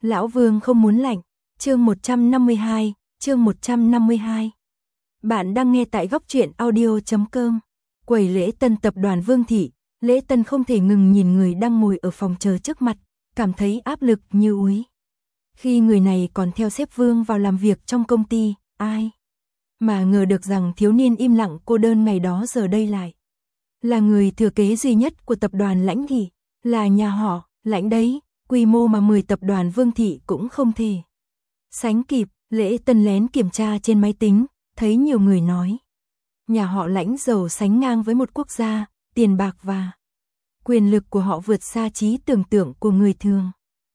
Lão Vương không muốn lạnh. Chương 152. Bạn đang nghe tại goctruyện.audio.com. Quầy lễ tân tập đoàn Vương Thị, Lễ Tân không thể ngừng nhìn người đang ngồi ở phòng chờ trước mặt, cảm thấy áp lực như úi. Khi người này còn theo sếp Vương vào làm việc trong công ty, ai mà ngờ được rằng thiếu niên im lặng cô đơn ngày đó giờ đây lại là người thừa kế duy nhất của tập đoàn Lãnh Thị, là nhà họ Lãnh đấy, quy mô mà 10 tập đoàn Vương Thị cũng không thể sánh kịp. Lễ Tân lén kiểm tra trên máy tính, thấy nhiều người nói nhà họ Lãnh giàu sánh ngang với một quốc gia, tiền bạc và quyền lực của họ vượt xa trí tưởng tượng của người thường.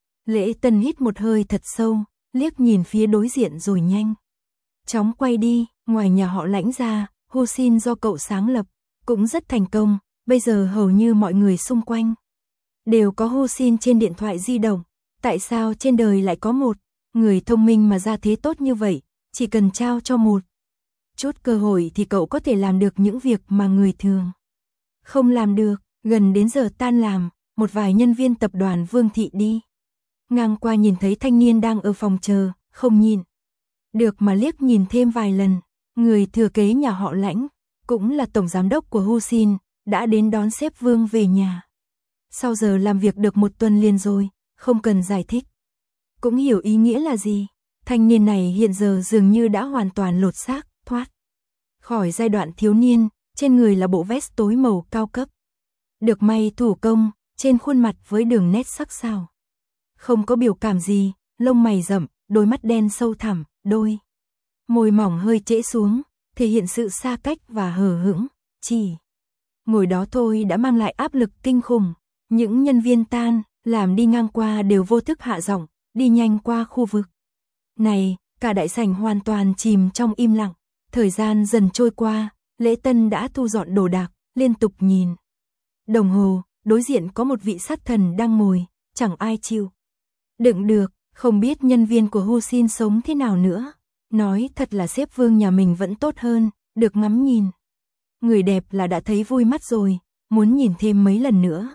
Lễ Tân hít một hơi thật sâu, liếc nhìn phía đối diện rồi nhanh chóng quay đi. Ngoài nhà họ Lãnh ra, Husin do cậu sáng lập, cũng rất thành công, bây giờ hầu như mọi người xung quanh đều có Husin trên điện thoại di động. Tại sao trên đời lại có một người thông minh mà ra thế tốt như vậy, chỉ cần trao cho một chút cơ hội thì cậu có thể làm được những việc mà người thường không làm được. Gần đến giờ tan làm, một vài nhân viên tập đoàn Vương Thị đi ngang qua nhìn thấy thanh niên đang ở phòng chờ, không nhìn được mà liếc nhìn thêm vài lần. Người thừa kế nhà họ Lãnh, cũng là tổng giám đốc của Husin, đã đến đón sếp Vương về nhà. Sau giờ làm việc được một tuần liền rồi, không cần giải thích cũng hiểu ý nghĩa là gì. Thanh niên này hiện giờ dường như đã hoàn toàn lột xác, thoát khỏi giai đoạn thiếu niên, trên người là bộ vest tối màu cao cấp, được may thủ công, trên khuôn mặt với đường nét sắc sảo, không có biểu cảm gì, lông mày rậm, đôi mắt đen sâu thẳm, đôi môi mỏng hơi trễ xuống, thể hiện sự xa cách và hờ hững. Chỉ ngồi đó thôi đã mang lại áp lực kinh khủng. Những nhân viên tan làm đi ngang qua đều vô thức hạ giọng, đi nhanh qua khu vực này. Cả đại sảnh hoàn toàn chìm trong im lặng. Thời gian dần trôi qua, Lễ Tân đã thu dọn đồ đạc, liên tục nhìn đồng hồ. Đối diện có một vị sát thần đang ngồi, chẳng ai chịu đựng được, không biết nhân viên của Husin sống thế nào nữa. Nói thật là sếp Vương nhà mình vẫn tốt hơn, được ngắm nhìn người đẹp là đã thấy vui mắt rồi, muốn nhìn thêm mấy lần nữa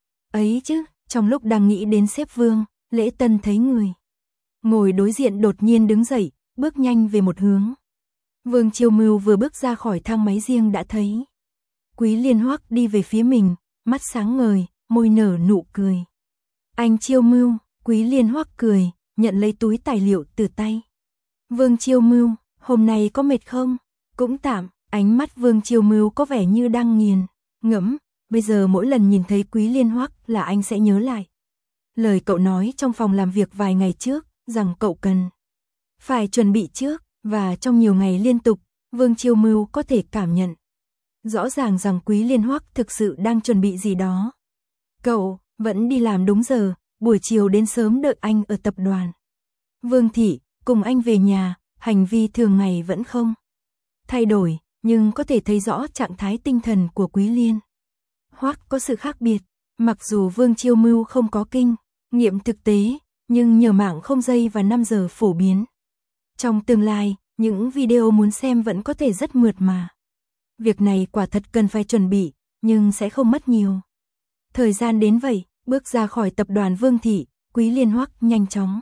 ấy chứ. Trong lúc đang nghĩ đến sếp Vương, Lễ Tân thấy người ngồi đối diện đột nhiên đứng dậy, bước nhanh về một hướng. Vương Chiêu Mưu vừa bước ra khỏi thang máy riêng đã thấy Quý Liên Hoắc đi về phía mình, mắt sáng ngời, môi nở nụ cười. Anh Chiêu Mưu. Quý Liên Hoắc cười, nhận lấy túi tài liệu từ tay Vương Chiêu Mưu. Hôm nay có mệt không? Cũng tạm. Ánh mắt Vương Chiêu Mưu có vẻ như đang nghiền ngẫm. Bây giờ mỗi lần nhìn thấy Quý Liên Hoắc là anh sẽ nhớ lại lời cậu nói trong phòng làm việc vài ngày trước, rằng cậu cần phải chuẩn bị trước. Và trong nhiều ngày liên tục, Vương Chiêu Mưu có thể cảm nhận rõ ràng rằng Quý Liên Hoắc thực sự đang chuẩn bị gì đó. Cậu vẫn đi làm đúng giờ, buổi chiều đến sớm đợi anh ở tập đoàn Vương Thị, cùng anh về nhà. Hành vi thường ngày vẫn không thay đổi, nhưng có thể thấy rõ trạng thái tinh thần của Quý Liên Hoắc có sự khác biệt. Mặc dù Vương Chiêu Mưu không có kinh nghiệm thực tế, nhưng nhờ mạng không dây và 5 giờ phổ biến trong tương lai, những video muốn xem vẫn có thể rất mượt mà. Việc này quả thật cần phải chuẩn bị, nhưng sẽ không mất nhiều thời gian đến vậy. Bước ra khỏi tập đoàn Vương Thị, Quý Liên Hoắc nhanh chóng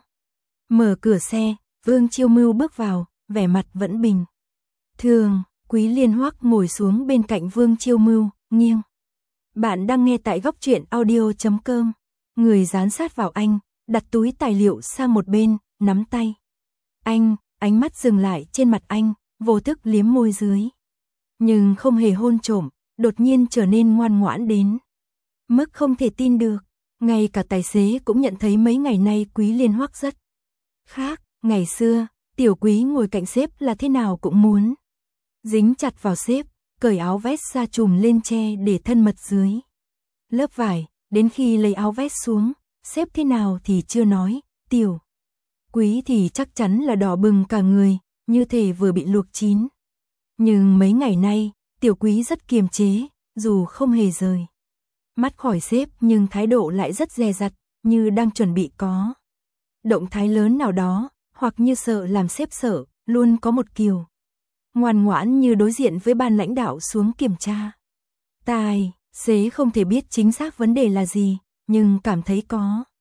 mở cửa xe. Vương Chiêu Mưu bước vào, vẻ mặt vẫn bình thường. Quý Liên Hoắc ngồi xuống bên cạnh Vương Chiêu Mưu, nghiêng. Bạn đang nghe tại goctruyện.audio.com. Người dán sát vào anh, đặt túi tài liệu sang một bên, nắm tay anh, ánh mắt dừng lại trên mặt anh, vô thức liếm môi dưới. Nhưng không hề hôn trộm, đột nhiên trở nên ngoan ngoãn đến mức không thể tin được. Ngay cả tài xế cũng nhận thấy mấy ngày nay Quý Liên Hoắc rất khác. Ngày xưa, tiểu Quý ngồi cạnh sếp là thế nào cũng muốn dính chặt vào sếp, cởi áo vest ra trùm lên che để thân mật dưới lớp vải. Đến khi lấy áo vest xuống, sếp thế nào thì chưa nói, tiểu Quý thì chắc chắn là đỏ bừng cả người, như thể vừa bị luộc chín. Nhưng mấy ngày nay, tiểu Quý rất kiềm chế, dù không hề rời mắt khỏi sếp nhưng thái độ lại rất dè dặt, như đang chuẩn bị có động thái lớn nào đó, hoặc như sợ làm sếp sợ. Luôn có một kiểu ngoan ngoãn như đối diện với ban lãnh đạo xuống kiểm tra. Tài xế không thể biết chính xác vấn đề là gì, nhưng cảm thấy có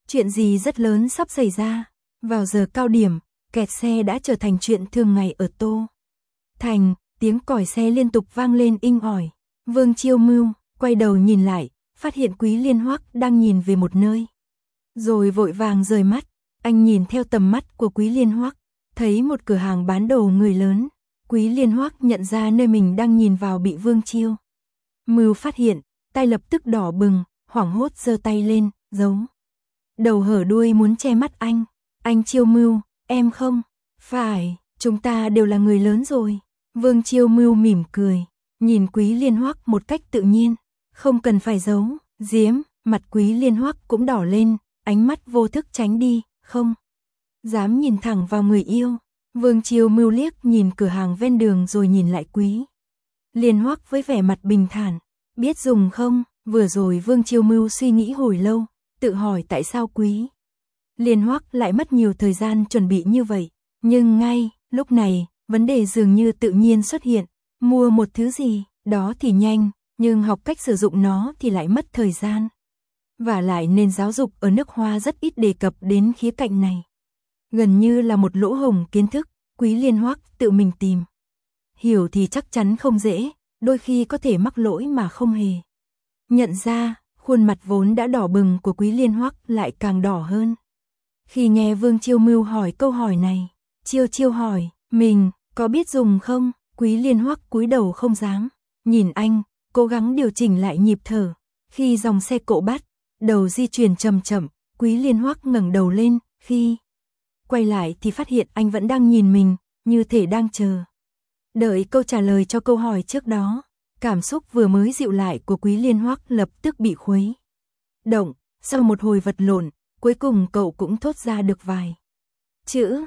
chuyện gì rất lớn sắp xảy ra. Vào giờ cao điểm, kẹt xe đã trở thành chuyện thường ngày ở Tô Thành, tiếng còi xe liên tục vang lên inh ỏi. Vương Chiêu Mưu quay đầu nhìn lại, phát hiện Quý Liên Hoắc đang nhìn về một nơi. Rồi vội vàng rời mắt, anh nhìn theo tầm mắt của Quý Liên Hoắc, thấy một cửa hàng bán đồ người lớn. Quý Liên Hoắc nhận ra nơi mình đang nhìn vào bị Vương Chiêu Mưu phát hiện, tay lập tức đỏ bừng, hoảng hốt giơ tay lên, giấu đầu hở đuôi muốn che mắt anh. Anh Chiêu Mưu, em không phải, chúng ta đều là người lớn rồi. Vương Chiêu Mưu mỉm cười, nhìn Quý Liên Hoắc một cách tự nhiên, không cần phải giấu giếm. Mặt Quý Liên Hoắc cũng đỏ lên, ánh mắt vô thức tránh đi, không dám nhìn thẳng vào người yêu. Vương Chiêu Mưu liếc nhìn cửa hàng ven đường rồi nhìn lại Quý Liên Hoắc với vẻ mặt bình thản. Biết dùng không? Vừa rồi Vương Chiêu Mưu suy nghĩ hồi lâu, tự hỏi tại sao Quý Liên Hoắc lại mất nhiều thời gian chuẩn bị như vậy. Nhưng ngay lúc này, vấn đề dường như tự nhiên xuất hiện. Mua một thứ gì đó thì nhanh, nhưng học cách sử dụng nó thì lại mất thời gian. Và lại nền giáo dục ở nước Hoa rất ít đề cập đến khía cạnh này. Gần như là một lỗ hổng kiến thức, Quý Liên Hoắc tự mình tìm hiểu thì chắc chắn không dễ, đôi khi có thể mắc lỗi mà không hề nhận ra. Khuôn mặt vốn đã đỏ bừng của Quý Liên Hoắc lại càng đỏ hơn khi nghe Vương Chiêu Mưu hỏi câu hỏi này. Chiêu hỏi, mình có biết dùng không? Quý Liên Hoắc cúi đầu không dám nhìn anh, cố gắng điều chỉnh lại nhịp thở. Khi dòng xe cộ bắt đầu di chuyển chậm chậm, Quý Liên Hoắc ngẩng đầu lên, khi quay lại thì phát hiện anh vẫn đang nhìn mình, như thể đang chờ đợi câu trả lời cho câu hỏi trước đó. Cảm xúc vừa mới dịu lại của Quý Liên Hoắc lập tức bị khuấy động. Sau một hồi vật lộn, cuối cùng cậu cũng thốt ra được vài chữ,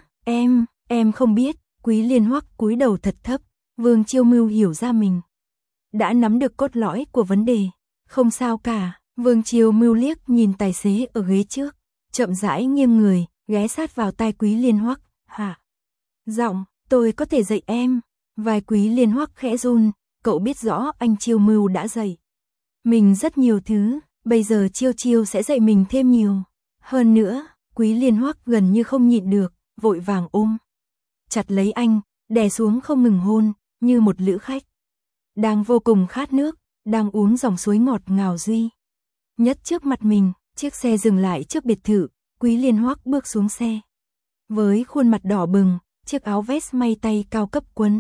em không biết. Quý Liên Hoắc cúi đầu thật thấp. Vương Chiêu Mưu hiểu ra mình đã nắm được cốt lõi của vấn đề. Không sao cả. Vương Chiêu Mưu liếc nhìn tài xế ở ghế trước, chậm rãi nghiêng người, ghé sát vào tai Quý Liên Hoắc. Hả? Giọng, tôi có thể dạy em. Vai Quý Liên Hoắc khẽ run, cậu biết rõ anh Chiêu Mưu đã dạy mình rất nhiều thứ, bây giờ Chiêu sẽ dạy mình thêm nhiều. Hơn nữa, Quý Liên Hoắc gần như không nhịn được, vội vàng ôm chặt lấy anh, đè xuống không ngừng hôn, như một lữ khách đang vô cùng khát nước, đang uống dòng suối ngọt ngào duy nhất trước mặt mình. Chiếc xe dừng lại trước biệt thự, Quý Liên Hoắc bước xuống xe với khuôn mặt đỏ bừng, chiếc áo vest may tay cao cấp quấn.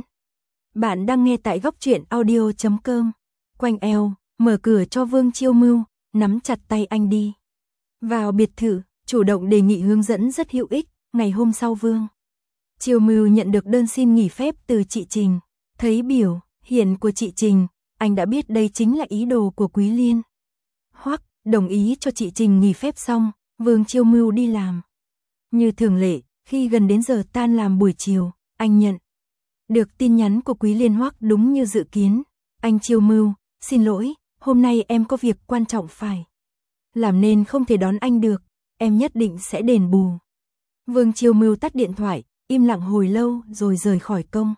Bạn đang nghe tại góc truyện audio.com. Quanh eo, mở cửa cho Vương Chiêu Mưu, nắm chặt tay anh đi vào biệt thự, chủ động đề nghị hướng dẫn rất hữu ích. Ngày hôm sau Vương Chiêu Mưu nhận được đơn xin nghỉ phép từ chị Trình. Thấy biểu hiện của chị Trình, anh đã biết đây chính là ý đồ của Quý Liên Hoắc. Đồng ý cho chị Trình nghỉ phép xong, Vương Chiêu Mưu đi làm. Như thường lệ, khi gần đến giờ tan làm buổi chiều, anh nhận được tin nhắn của Quý Liên Hoắc đúng như dự kiến. Anh Chiêu Mưu, xin lỗi, hôm nay em có việc quan trọng phải làm nên không thể đón anh được, em nhất định sẽ đền bù. Vương Chiêu Mưu tắt điện thoại, im lặng hồi lâu rồi rời khỏi công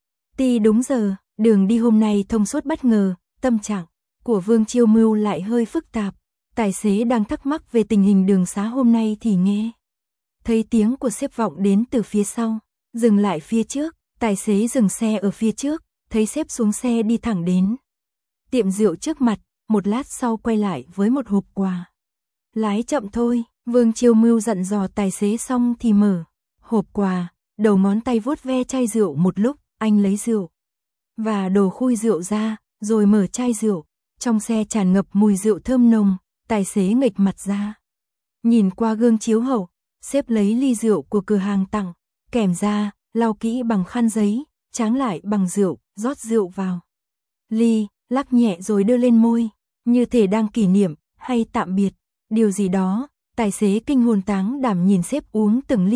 ty đúng giờ. Đường đi hôm nay thông suốt bất ngờ, tâm trạng của Vương Chiêu Mưu lại hơi phức tạp. Tài xế đang thắc mắc về tình hình đường xá hôm nay thì nghe thấy tiếng của sếp vọng đến từ phía sau, dừng lại phía trước. Tài xế dừng xe ở phía trước, thấy sếp xuống xe đi thẳng đến tiệm rượu trước mặt, một lát sau quay lại với một hộp quà. Lái chậm thôi. Vương Chiêu Mưu dặn dò tài xế xong thì mở hộp quà, đầu ngón tay vuốt ve chai rượu một lúc. Anh lấy rượu và đồ khui rượu ra, rồi mở chai rượu. Trong xe tràn ngập mùi rượu thơm nồng. Tài xế nghệch mặt ra, nhìn qua gương chiếu hậu. Sếp lấy ly rượu của cửa hàng tặng kèm ra, lau kỹ bằng khăn giấy, tráng lại bằng rượu, rót rượu vào ly, lắc nhẹ rồi đưa lên môi, như thể đang kỷ niệm hay tạm biệt điều gì đó. Tài xế kinh hồn táng đảm nhìn sếp uống từng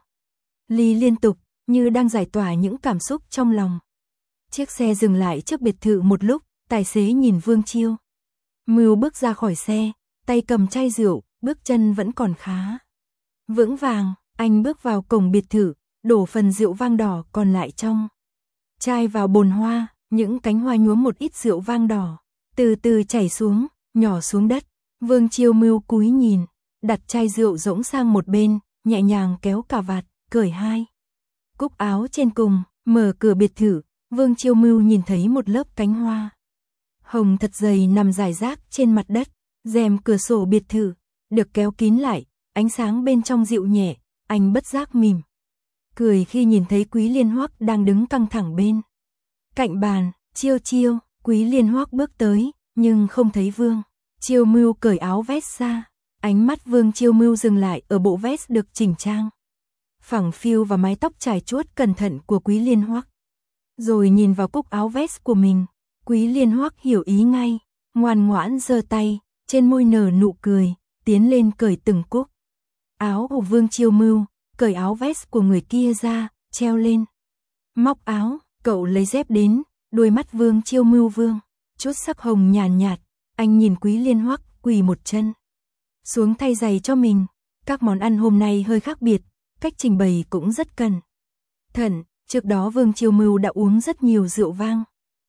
ly liên tục, như đang giải tỏa những cảm xúc trong lòng. Chiếc xe dừng lại trước biệt thự một lúc, tài xế nhìn Vương Chiêu Mưu bước ra khỏi xe, tay cầm chai rượu, bước chân vẫn còn khá vững vàng. Anh bước vào cổng biệt thự, đổ phần rượu vang đỏ còn lại trong chai vào bồn hoa. Những cánh hoa nhuốm một ít rượu vang đỏ, từ từ chảy xuống, nhỏ xuống đất. Vương Chiêu Mưu cúi nhìn, đặt chai rượu rỗng sang một bên, nhẹ nhàng kéo cà vạt, cởi hai cúc áo trên cùng, mở cửa biệt thự, Vương Chiêu Mưu nhìn thấy một lớp cánh hoa hồng thật dày nằm rải rác trên mặt đất, rèm cửa sổ biệt thự được kéo kín lại, ánh sáng bên trong dịu nhẹ, anh bất giác mỉm cười khi nhìn thấy Quý Liên Hoắc đang đứng căng thẳng bên cạnh bàn. Chiêu Chiêu, Quý Liên Hoắc bước tới, nhưng không thấy Vương Chiêu Mưu cởi áo vest ra. Ánh mắt Vương Chiêu Mưu dừng lại ở bộ vest được chỉnh trang phẳng phiu và mái tóc trải chuốt cẩn thận của Quý Liên Hoắc. Rồi nhìn vào cúc áo vest của mình, Quý Liên Hoắc hiểu ý ngay, ngoan ngoãn giơ tay, trên môi nở nụ cười, tiến lên cởi từng cúc áo của Vương Chiêu Mưu, cởi áo vest của người kia ra, treo lên móc áo. Cậu lấy dép đến, đôi mắt Vương Chiêu Mưu vương chút sắc hồng nhàn nhạt, anh nhìn Quý Liên Hoắc quỳ một chân xuống thay giày cho mình. Các món ăn hôm nay hơi khác biệt, cách trình bày cũng rất cẩn thận. Trước đó Vương Chiêu Mưu đã uống rất nhiều rượu vang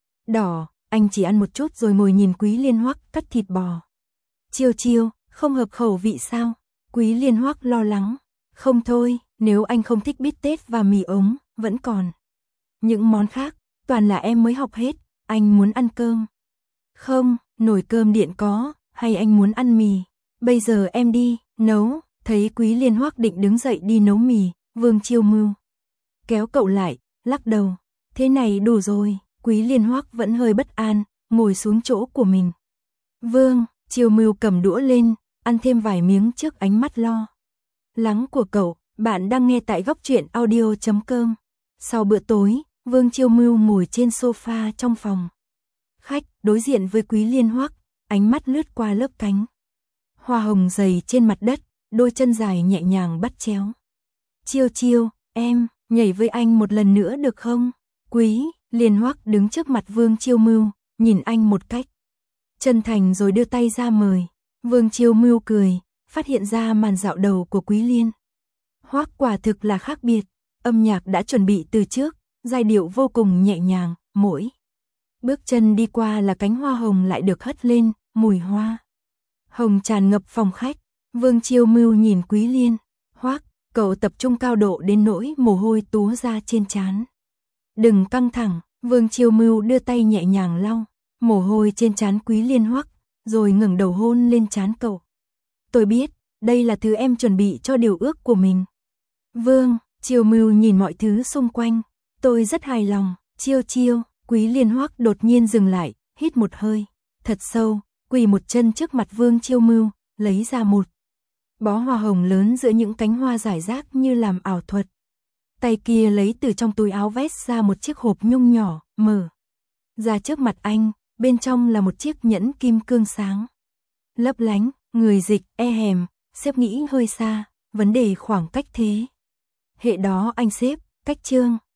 đỏ, anh chỉ ăn một chút rồi ngồi nhìn Quý Liên Hoắc cắt thịt bò. Chiêu Chiêu, không hợp khẩu vị sao? Quý Liên Hoắc lo lắng. Không thôi, nếu anh không thích bít tết và mì ống, vẫn còn những món khác, toàn là em mới học hết, anh muốn ăn cơm. Không, nồi cơm điện có, hay anh muốn ăn mì? Bây giờ em đi, nấu. Thấy Quý Liên Hoắc định đứng dậy đi nấu mì, Vương Chiêu Mưu kéo cậu lại, lắc đầu. Thế này đủ rồi. Quý Liên Hoắc vẫn hơi bất an, ngồi xuống chỗ của mình. Vương Chiêu Mưu cầm đũa lên, ăn thêm vài miếng trước ánh mắt lo lắng của cậu. Bạn đang nghe tại Góc Truyện Audio.com. Sau bữa tối, Vương Chiêu Mưu ngồi trên sofa trong phòng khách, đối diện với Quý Liên Hoắc, ánh mắt lướt qua lớp cánh hoa hồng dày trên mặt đất, đôi chân dài nhẹ nhàng bắt chéo. Chiêu Chiêu, em nhảy với anh một lần nữa được không? Quý Liên Hoắc đứng trước mặt Vương Chiêu Mưu, nhìn anh một cách chân thành rồi đưa tay ra mời. Vương Chiêu Mưu cười, phát hiện ra màn dạo đầu của Quý Liên Hoắc quả thực là khác biệt. Âm nhạc đã chuẩn bị từ trước, giai điệu vô cùng nhẹ nhàng, mỗi bước chân đi qua là cánh hoa hồng lại được hất lên, mùi hoa hồng tràn ngập phòng khách. Vương Chiêu Mưu nhìn Quý Liên Hoắc, cậu tập trung cao độ đến nỗi mồ hôi túa ra trên trán. Đừng căng thẳng. Vương Chiêu Mưu đưa tay nhẹ nhàng lau mồ hôi trên trán Quý Liên Hoắc, rồi ngẩng đầu hôn lên trán cậu. Tôi biết, đây là thứ em chuẩn bị cho điều ước của mình. Vương Chiêu Mưu nhìn mọi thứ xung quanh. Tôi rất hài lòng. Chiêu Chiêu. Quý Liên Hoắc đột nhiên dừng lại, hít một hơi thật sâu, quỳ một chân trước mặt Vương Chiêu Mưu, lấy ra một bó hoa hồng lớn giữa những cánh hoa rải rác như làm ảo thuật. Tay kia lấy từ trong túi áo vest ra một chiếc hộp nhung nhỏ, mở ra trước mặt anh, bên trong là một chiếc nhẫn kim cương sáng lấp lánh. Người dịch hèm, xếp nghĩ hơi xa, vấn đề khoảng cách thế hệ đó anh xếp cách Trương